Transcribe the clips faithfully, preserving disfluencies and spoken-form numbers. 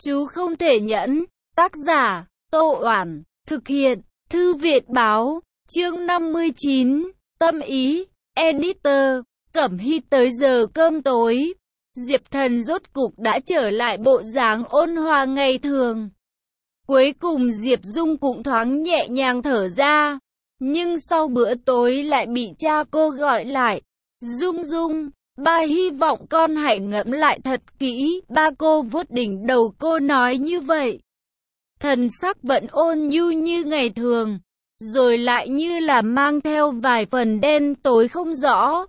Chú không thể nhẫn. Tác giả, Tô Oản. Thực hiện, Thư viện Báo. Chương năm mươi chín. Tâm ý. Editor. Cẩm Hy. Tới giờ cơm tối, Diệp Thần rốt cục đã trở lại bộ dáng ôn hòa ngày thường. Cuối cùng Diệp Dung cũng thoáng nhẹ nhàng thở ra. Nhưng sau bữa tối lại bị cha cô gọi lại. Dung Dung, ba hy vọng con hãy ngẫm lại thật kỹ. Ba cô vuốt đỉnh đầu cô nói như vậy. Thần sắc vẫn ôn nhu như ngày thường, rồi lại như là mang theo vài phần đen tối không rõ.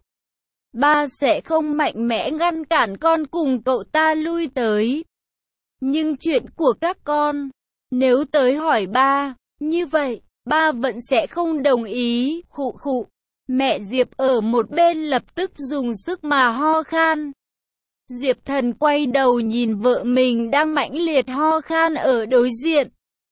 Ba sẽ không mạnh mẽ ngăn cản con cùng cậu ta lui tới. Nhưng chuyện của các con, nếu tới hỏi ba, như vậy, ba vẫn sẽ không đồng ý. Khụ khụ. Mẹ Diệp ở một bên lập tức dùng sức mà ho khan. Diệp Thần quay đầu nhìn vợ mình đang mãnh liệt ho khan ở đối diện.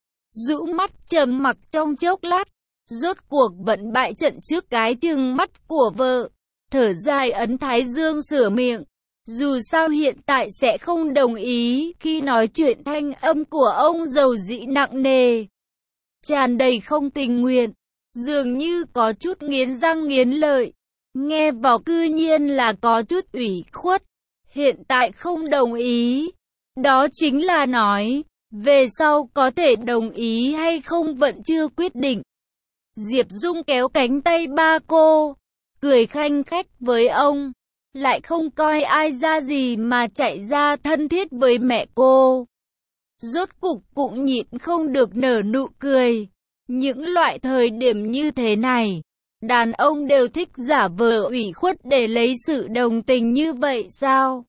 Rũ mắt trầm mặc trong chốc lát, rốt cuộc vẫn bại trận trước cái trừng mắt của vợ. Thở dài ấn thái dương sửa miệng. Dù sao hiện tại sẽ không đồng ý. Khi nói chuyện thanh âm của ông dầu dĩ nặng nề, tràn đầy không tình nguyện, dường như có chút nghiến răng nghiến lợi. Nghe vào cư nhiên là có chút ủy khuất. Hiện tại không đồng ý, đó chính là nói, về sau có thể đồng ý hay không vẫn chưa quyết định. Diệp Dung kéo cánh tay ba cô, cười khanh khách với ông, lại không coi ai ra gì mà chạy ra thân thiết với mẹ cô. Rốt cục cũng nhịn không được nở nụ cười. Những loại thời điểm như thế này, đàn ông đều thích giả vờ ủy khuất để lấy sự đồng tình như vậy sao?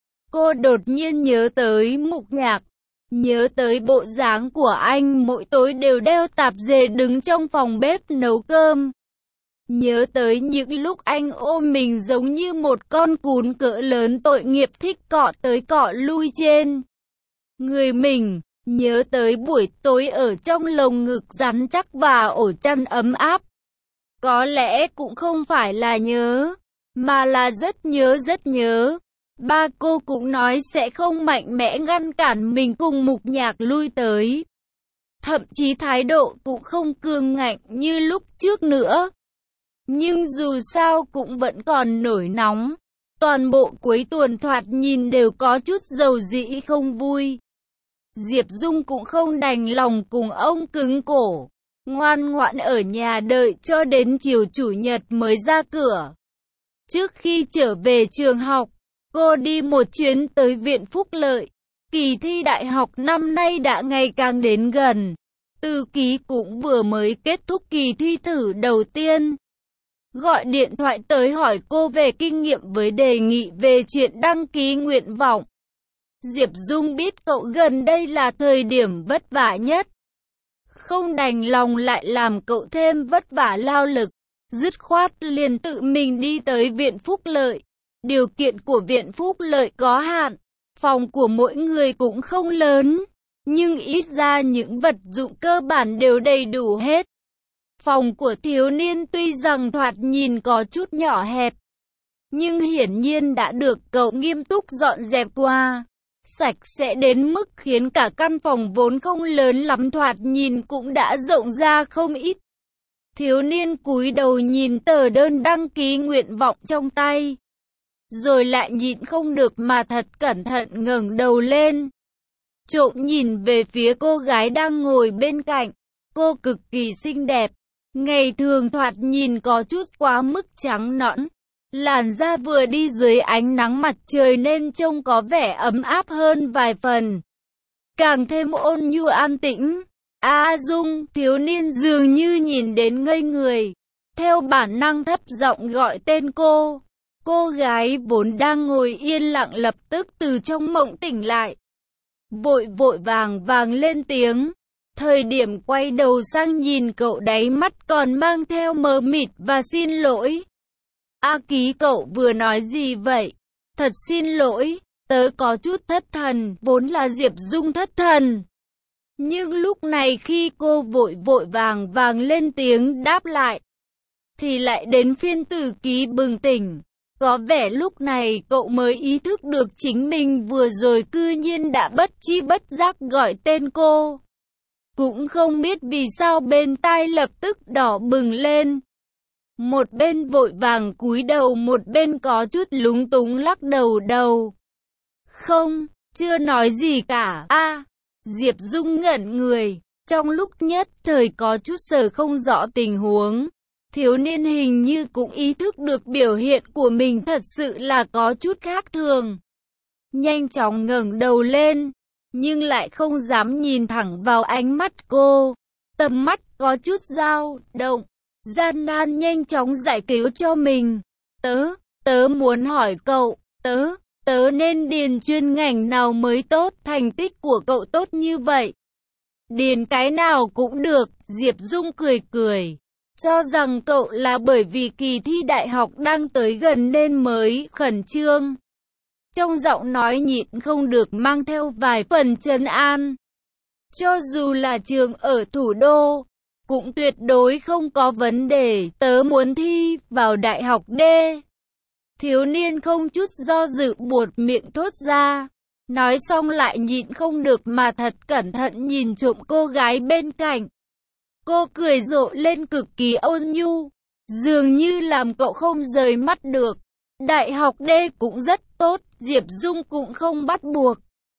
Cô đột nhiên nhớ tới Mục Nhạc, nhớ tới bộ dáng của anh mỗi tối đều đeo tạp dề đứng trong phòng bếp nấu cơm. Nhớ tới những lúc anh ôm mình giống như một con cún cỡ lớn tội nghiệp thích cọ tới cọ lui trên người mình. Nhớ tới buổi tối ở trong lồng ngực rắn chắc và ổ chăn ấm áp. Có lẽ cũng không phải là nhớ, mà là rất nhớ rất nhớ. Ba cô cũng nói sẽ không mạnh mẽ ngăn cản mình cùng Mục Nhạc lui tới. Thậm chí thái độ cũng không cương ngạnh như lúc trước nữa. Nhưng dù sao cũng vẫn còn nổi nóng. Toàn bộ cuối tuần thoạt nhìn đều có chút dầu dĩ không vui. Diệp Dung cũng không đành lòng cùng ông cứng cổ, ngoan ngoãn ở nhà đợi cho đến chiều chủ nhật mới ra cửa. Trước khi trở về trường học, cô đi một chuyến tới Viện Phúc Lợi. Kỳ thi đại học năm nay đã ngày càng đến gần. Tư Ký cũng vừa mới kết thúc kỳ thi thử đầu tiên. Gọi điện thoại tới hỏi cô về kinh nghiệm với đề nghị về chuyện đăng ký nguyện vọng. Diệp Dung biết cậu gần đây là thời điểm vất vả nhất. Không đành lòng lại làm cậu thêm vất vả lao lực. Dứt khoát liền tự mình đi tới Viện Phúc Lợi. Điều kiện của Viện Phúc Lợi có hạn. Phòng của mỗi người cũng không lớn. Nhưng ít ra những vật dụng cơ bản đều đầy đủ hết. Phòng của thiếu niên tuy rằng thoạt nhìn có chút nhỏ hẹp, nhưng hiển nhiên đã được cậu nghiêm túc dọn dẹp qua. Sạch sẽ đến mức khiến cả căn phòng vốn không lớn lắm thoạt nhìn cũng đã rộng ra không ít. Thiếu niên cúi đầu nhìn tờ đơn đăng ký nguyện vọng trong tay, rồi lại nhịn không được mà thật cẩn thận ngẩng đầu lên, trộm nhìn về phía cô gái đang ngồi bên cạnh. Cô cực kỳ xinh đẹp, ngày thường thoạt nhìn có chút quá mức trắng nõn. Làn da vừa đi dưới ánh nắng mặt trời nên trông có vẻ ấm áp hơn vài phần. Càng thêm ôn nhu an tĩnh. A Dung, thiếu niên dường như nhìn đến ngây người. Theo bản năng thấp giọng gọi tên cô. Cô gái vốn đang ngồi yên lặng lập tức từ trong mộng tỉnh lại. Vội vội vàng vàng lên tiếng. Thời điểm quay đầu sang nhìn cậu, đáy mắt còn mang theo mờ mịt và xin lỗi. A Ký, cậu vừa nói gì vậy? Thật xin lỗi, tớ có chút thất thần. Vốn là Diệp Dung thất thần. Nhưng lúc này khi cô vội vội vàng vàng lên tiếng đáp lại, thì lại đến phiên Tử Ký bừng tỉnh. Có vẻ lúc này cậu mới ý thức được chính mình vừa rồi cư nhiên đã bất chi bất giác gọi tên cô. Cũng không biết vì sao bên tai lập tức đỏ bừng lên. Một bên vội vàng cúi đầu, một bên có chút lúng túng lắc đầu đầu. Không, chưa nói gì cả. A, Diệp Dung ngẩn người, trong lúc nhất thời có chút sờ không rõ tình huống. Thiếu niên hình như cũng ý thức được biểu hiện của mình thật sự là có chút khác thường. Nhanh chóng ngẩng đầu lên, nhưng lại không dám nhìn thẳng vào ánh mắt cô. Tầm mắt có chút dao động, gian nan nhanh chóng giải cứu cho mình. Tớ, tớ muốn hỏi cậu, tớ, tớ nên điền chuyên ngành nào mới tốt, thành tích của cậu tốt như vậy. Điền cái nào cũng được, Diệp Dung cười cười. Cho rằng cậu là bởi vì kỳ thi đại học đang tới gần nên mới khẩn trương. Trong giọng nói nhịn không được mang theo vài phần trấn an. Cho dù là trường ở thủ đô, cũng tuyệt đối không có vấn đề. Tớ muốn thi vào đại học D. Thiếu niên không chút do dự buột miệng thốt ra. Nói xong lại nhịn không được mà thật cẩn thận nhìn trộm cô gái bên cạnh. Cô cười rộ lên cực kỳ ôn nhu, dường như làm cậu không rời mắt được. Đại học D cũng rất tốt, Diệp Dung cũng không bắt buộc.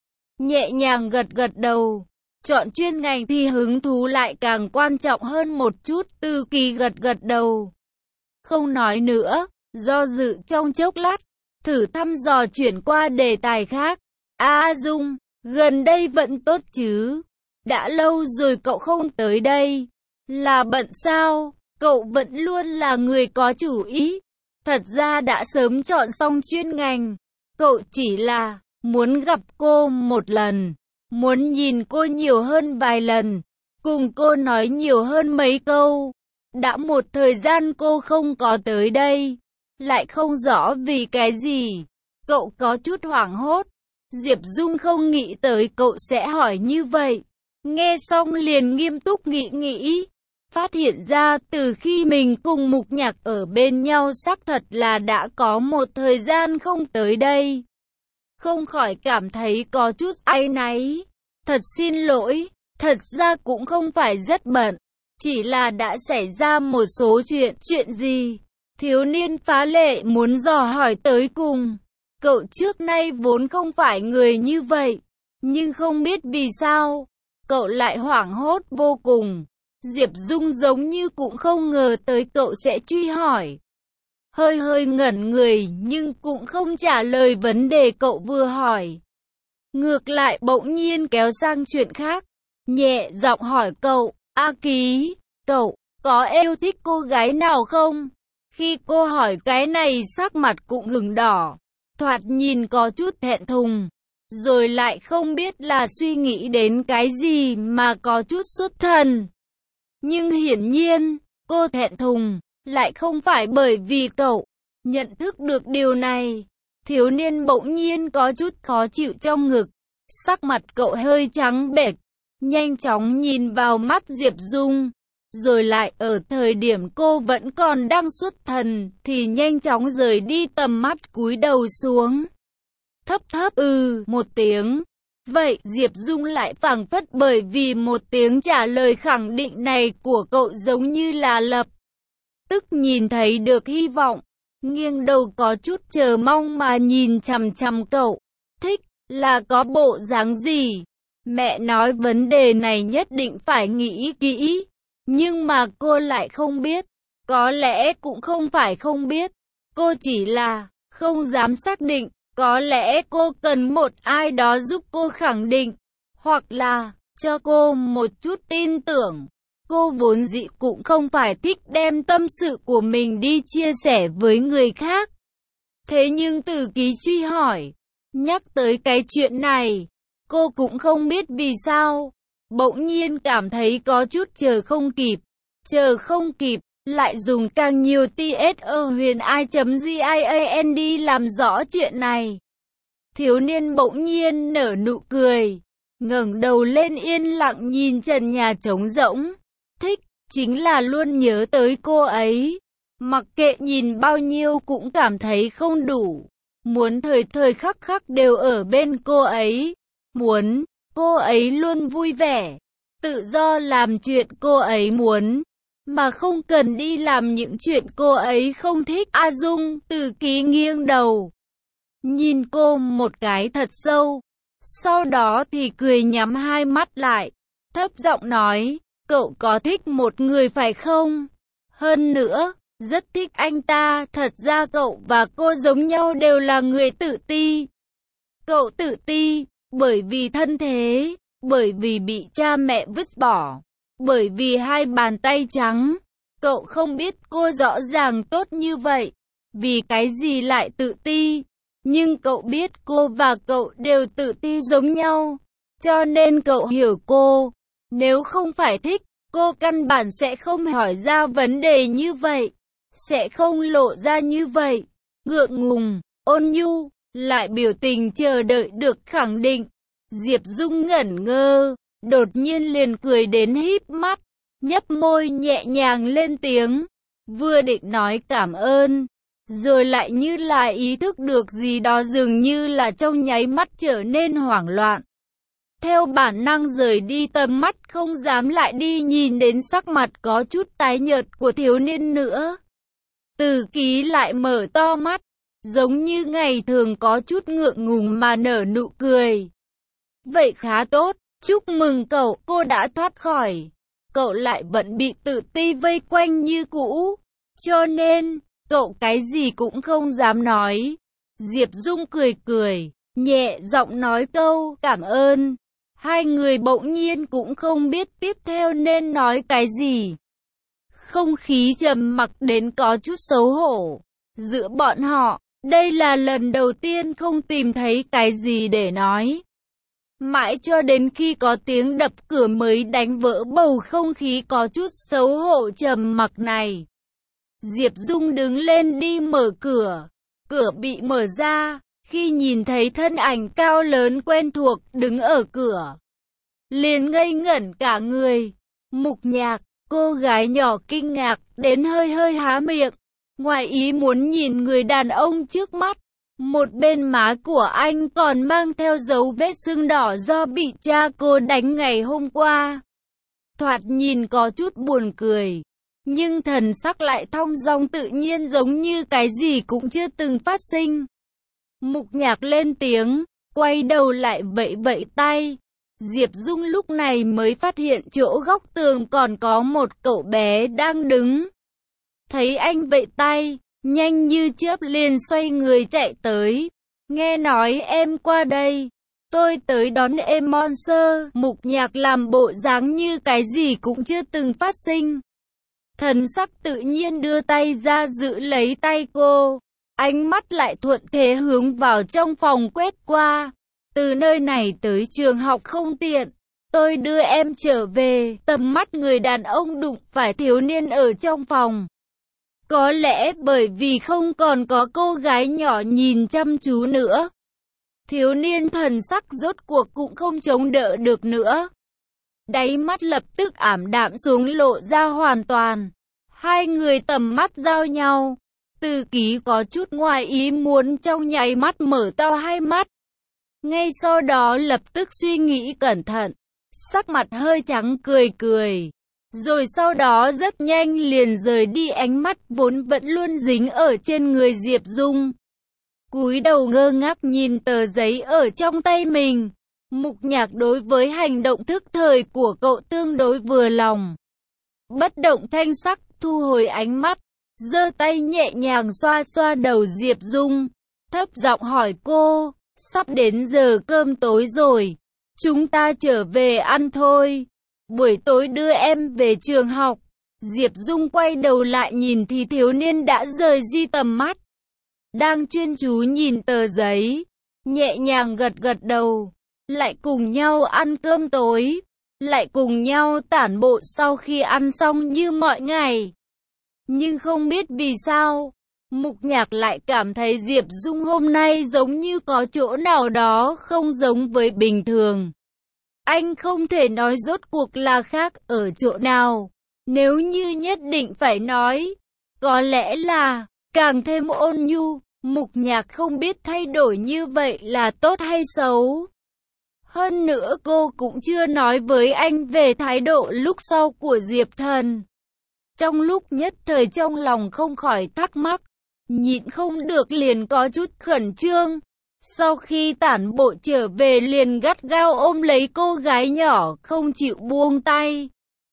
Nhẹ nhàng gật gật đầu, chọn chuyên ngành thì hứng thú lại càng quan trọng hơn một chút. Từ Kỳ gật gật đầu, không nói nữa, do dự trong chốc lát, thử thăm dò chuyển qua đề tài khác. A Dung, gần đây vẫn tốt chứ? Đã lâu rồi cậu không tới đây. Là bận sao? Cậu vẫn luôn là người có chủ ý. Thật ra đã sớm chọn xong chuyên ngành. Cậu chỉ là muốn gặp cô một lần, muốn nhìn cô nhiều hơn vài lần, cùng cô nói nhiều hơn mấy câu. Đã một thời gian cô không có tới đây, lại không rõ vì cái gì. Cậu có chút hoảng hốt. Diệp Dung không nghĩ tới cậu sẽ hỏi như vậy. Nghe xong liền nghiêm túc nghĩ nghĩ. Phát hiện ra từ khi mình cùng Mục Nhạc ở bên nhau xác thật là đã có một thời gian không tới đây. Không khỏi cảm thấy có chút áy náy. Thật xin lỗi, thật ra cũng không phải rất bận. Chỉ là đã xảy ra một số chuyện. Chuyện gì? Thiếu niên phá lệ muốn dò hỏi tới cùng. Cậu trước nay vốn không phải người như vậy. Nhưng không biết vì sao, cậu lại hoảng hốt vô cùng. Diệp Dung giống như cũng không ngờ tới cậu sẽ truy hỏi. Hơi hơi ngẩn người nhưng cũng không trả lời vấn đề cậu vừa hỏi. Ngược lại bỗng nhiên kéo sang chuyện khác. Nhẹ giọng hỏi cậu, A Ký, cậu có yêu thích cô gái nào không? Khi cô hỏi cái này sắc mặt cũng ửng đỏ, thoạt nhìn có chút thẹn thùng. Rồi lại không biết là suy nghĩ đến cái gì mà có chút xuất thần. Nhưng hiển nhiên, cô thẹn thùng, lại không phải bởi vì cậu. Nhận thức được điều này, thiếu niên bỗng nhiên có chút khó chịu trong ngực. Sắc mặt cậu hơi trắng bệch, nhanh chóng nhìn vào mắt Diệp Dung. Rồi lại ở thời điểm cô vẫn còn đang xuất thần, thì nhanh chóng rời đi tầm mắt cúi đầu xuống. Thấp thấp ừ một tiếng. Vậy Diệp Dung lại phảng phất bởi vì một tiếng trả lời khẳng định này của cậu giống như là lập tức nhìn thấy được hy vọng. Nghiêng đầu có chút chờ mong mà nhìn chằm chằm cậu. Thích là có bộ dáng gì? Mẹ nói vấn đề này nhất định phải nghĩ kỹ. Nhưng mà cô lại không biết. Có lẽ cũng không phải không biết. Cô chỉ là không dám xác định. Có lẽ cô cần một ai đó giúp cô khẳng định. Hoặc là cho cô một chút tin tưởng. Cô vốn dĩ cũng không phải thích đem tâm sự của mình đi chia sẻ với người khác. Thế nhưng Từ Ký truy hỏi, nhắc tới cái chuyện này, cô cũng không biết vì sao. Bỗng nhiên cảm thấy có chút chờ không kịp. Chờ không kịp, lại dùng càng nhiều ts ở huyền i.giand làm rõ chuyện này. Thiếu niên bỗng nhiên nở nụ cười, ngẩng đầu lên yên lặng nhìn trần nhà trống rỗng. Thích, chính là luôn nhớ tới cô ấy. Mặc kệ nhìn bao nhiêu cũng cảm thấy không đủ. Muốn thời thời khắc khắc đều ở bên cô ấy. Muốn cô ấy luôn vui vẻ, tự do làm chuyện cô ấy muốn, mà không cần đi làm những chuyện cô ấy không thích. A Dung Từ Ký nghiêng đầu, nhìn cô một cái thật sâu, sau đó thì cười nhắm hai mắt lại, thấp giọng nói, cậu có thích một người phải không? Hơn nữa, rất thích anh ta. Thật ra cậu và cô giống nhau, đều là người tự ti. Cậu tự ti bởi vì thân thế, bởi vì bị cha mẹ vứt bỏ, bởi vì hai bàn tay trắng. Cậu không biết cô rõ ràng tốt như vậy, vì cái gì lại tự ti. Nhưng cậu biết cô và cậu đều tự ti giống nhau, cho nên cậu hiểu cô. Nếu không phải thích, cô căn bản sẽ không hỏi ra vấn đề như vậy, sẽ không lộ ra như vậy. Ngượng ngùng, ôn nhu, lại biểu tình chờ đợi được khẳng định. Diệp Dung ngẩn ngơ, đột nhiên liền cười đến híp mắt, nhấp môi nhẹ nhàng lên tiếng, vừa định nói cảm ơn, rồi lại như là ý thức được gì đó, dường như là trong nháy mắt trở nên hoảng loạn. Theo bản năng rời đi tầm mắt, không dám lại đi nhìn đến sắc mặt có chút tái nhợt của thiếu niên nữa. Từ Ký lại mở to mắt, giống như ngày thường có chút ngượng ngùng mà nở nụ cười. Vậy khá tốt, chúc mừng cậu, cô đã thoát khỏi. Cậu lại vẫn bị tự ti vây quanh như cũ, cho nên, cậu cái gì cũng không dám nói. Diệp Dung cười cười, nhẹ giọng nói câu cảm ơn. Hai người bỗng nhiên cũng không biết tiếp theo nên nói cái gì. Không khí trầm mặc đến có chút xấu hổ giữa bọn họ. Đây là lần đầu tiên không tìm thấy cái gì để nói. Mãi cho đến khi có tiếng đập cửa mới đánh vỡ bầu không khí có chút xấu hổ trầm mặc này. Diệp Dung đứng lên đi mở cửa. Cửa bị mở ra, khi nhìn thấy thân ảnh cao lớn quen thuộc đứng ở cửa, liền ngây ngẩn cả người. Mục Nhạc, cô gái nhỏ kinh ngạc đến hơi hơi há miệng, ngoài ý muốn nhìn người đàn ông trước mắt. Một bên má của anh còn mang theo dấu vết sưng đỏ do bị cha cô đánh ngày hôm qua. Thoạt nhìn có chút buồn cười, nhưng thần sắc lại thong dong tự nhiên, giống như cái gì cũng chưa từng phát sinh. Mục Nhạc lên tiếng, quay đầu lại vẫy vẫy tay. Diệp Dung lúc này mới phát hiện chỗ góc tường còn có một cậu bé đang đứng. Thấy anh vẫy tay, nhanh như chớp liền xoay người chạy tới. Nghe nói em qua đây, tôi tới đón em Monster. Mục Nhạc làm bộ dáng như cái gì cũng chưa từng phát sinh. Thần sắc tự nhiên đưa tay ra giữ lấy tay cô. Ánh mắt lại thuận thế hướng vào trong phòng quét qua. Từ nơi này tới trường học không tiện, tôi đưa em trở về. Tầm mắt người đàn ông đụng phải thiếu niên ở trong phòng. Có lẽ bởi vì không còn có cô gái nhỏ nhìn chăm chú nữa, thiếu niên thần sắc rốt cuộc cũng không chống đỡ được nữa. Đáy mắt lập tức ảm đạm xuống, lộ ra hoàn toàn. Hai người tầm mắt giao nhau. Từ Ký có chút ngoài ý muốn, trong nháy mắt mở to hai mắt. Ngay sau đó lập tức suy nghĩ cẩn thận, sắc mặt hơi trắng cười cười. Rồi sau đó rất nhanh liền rời đi, ánh mắt vốn vẫn luôn dính ở trên người Diệp Dung. Cúi đầu ngơ ngác nhìn tờ giấy ở trong tay mình. Mục Nhạc đối với hành động thức thời của cậu tương đối vừa lòng. Bất động thanh sắc thu hồi ánh mắt, giơ tay nhẹ nhàng xoa xoa đầu Diệp Dung, thấp giọng hỏi cô, sắp đến giờ cơm tối rồi, chúng ta trở về ăn thôi. Buổi tối đưa em về trường học. Diệp Dung quay đầu lại nhìn thì thiếu niên đã rời di tầm mắt, đang chuyên chú nhìn tờ giấy, nhẹ nhàng gật gật đầu. Lại cùng nhau ăn cơm tối, lại cùng nhau tản bộ sau khi ăn xong như mọi ngày. Nhưng không biết vì sao, Mục Nhạc lại cảm thấy Diệp Dung hôm nay giống như có chỗ nào đó không giống với bình thường. Anh không thể nói rốt cuộc là khác ở chỗ nào. Nếu như nhất định phải nói, Có lẽ là càng thêm ôn nhu. Mục Nhạc không biết thay đổi như vậy là tốt hay xấu. Hơn nữa cô cũng chưa nói với anh về thái độ lúc sau của Diệp Thần. Trong lúc nhất thời trong lòng không khỏi thắc mắc, nhịn không được liền có chút khẩn trương. Sau khi tản bộ trở về liền gắt gao ôm lấy cô gái nhỏ không chịu buông tay.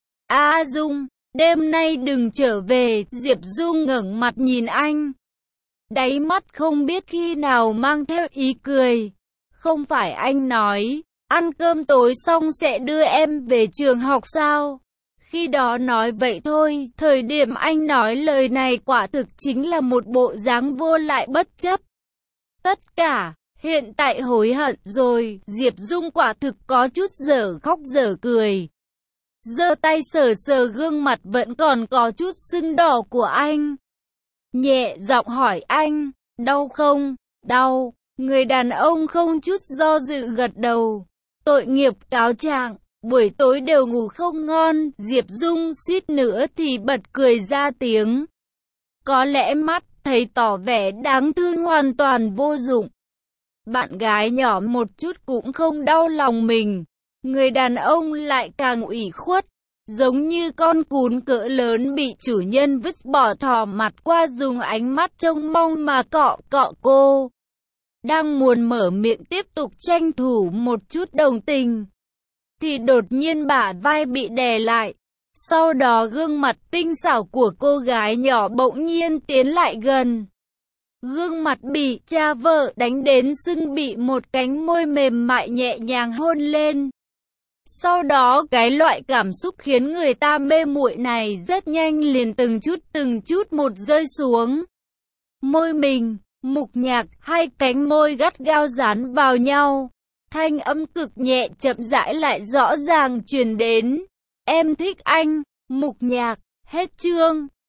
A Dung, đêm nay đừng trở về. Diệp Dung ngẩng mặt nhìn anh. Đáy mắt không biết khi nào mang theo ý cười. Không phải anh nói, ăn cơm tối xong sẽ đưa em về trường học sao? Khi đó nói vậy thôi, thời điểm anh nói lời này quả thực chính là một bộ dáng vô lại bất chấp. Tất cả, hiện tại hối hận rồi, Diệp Dung quả thực có chút dở khóc dở cười. Giơ tay sờ sờ gương mặt vẫn còn có chút sưng đỏ của anh. Nhẹ giọng hỏi anh, đau không? Đau. Người đàn ông không chút do dự gật đầu. Tội nghiệp cáo trạng, buổi tối đều ngủ không ngon. Diệp Dung suýt nữa thì bật cười ra tiếng. Có lẽ mắt thấy tỏ vẻ đáng thương hoàn toàn vô dụng. Bạn gái nhỏ một chút cũng không đau lòng mình. Người đàn ông lại càng ủy khuất. Giống như con cún cỡ lớn bị chủ nhân vứt bỏ thò mặt qua dùng ánh mắt trông mong mà cọ cọ cô. Đang muốn mở miệng tiếp tục tranh thủ một chút đồng tình, thì đột nhiên bả vai bị đè lại. Sau đó gương mặt tinh xảo của cô gái nhỏ bỗng nhiên tiến lại gần. Gương mặt bị cha vợ đánh đến sưng bị một cánh môi mềm mại nhẹ nhàng hôn lên. Sau đó cái loại cảm xúc khiến người ta mê muội này rất nhanh liền từng chút từng chút một rơi xuống. Môi mình, Mục Nhạc, hai cánh môi gắt gao dán vào nhau. Thanh âm cực nhẹ chậm rãi lại rõ ràng truyền đến. Em thích anh, Mục Nhạc. Hết chương.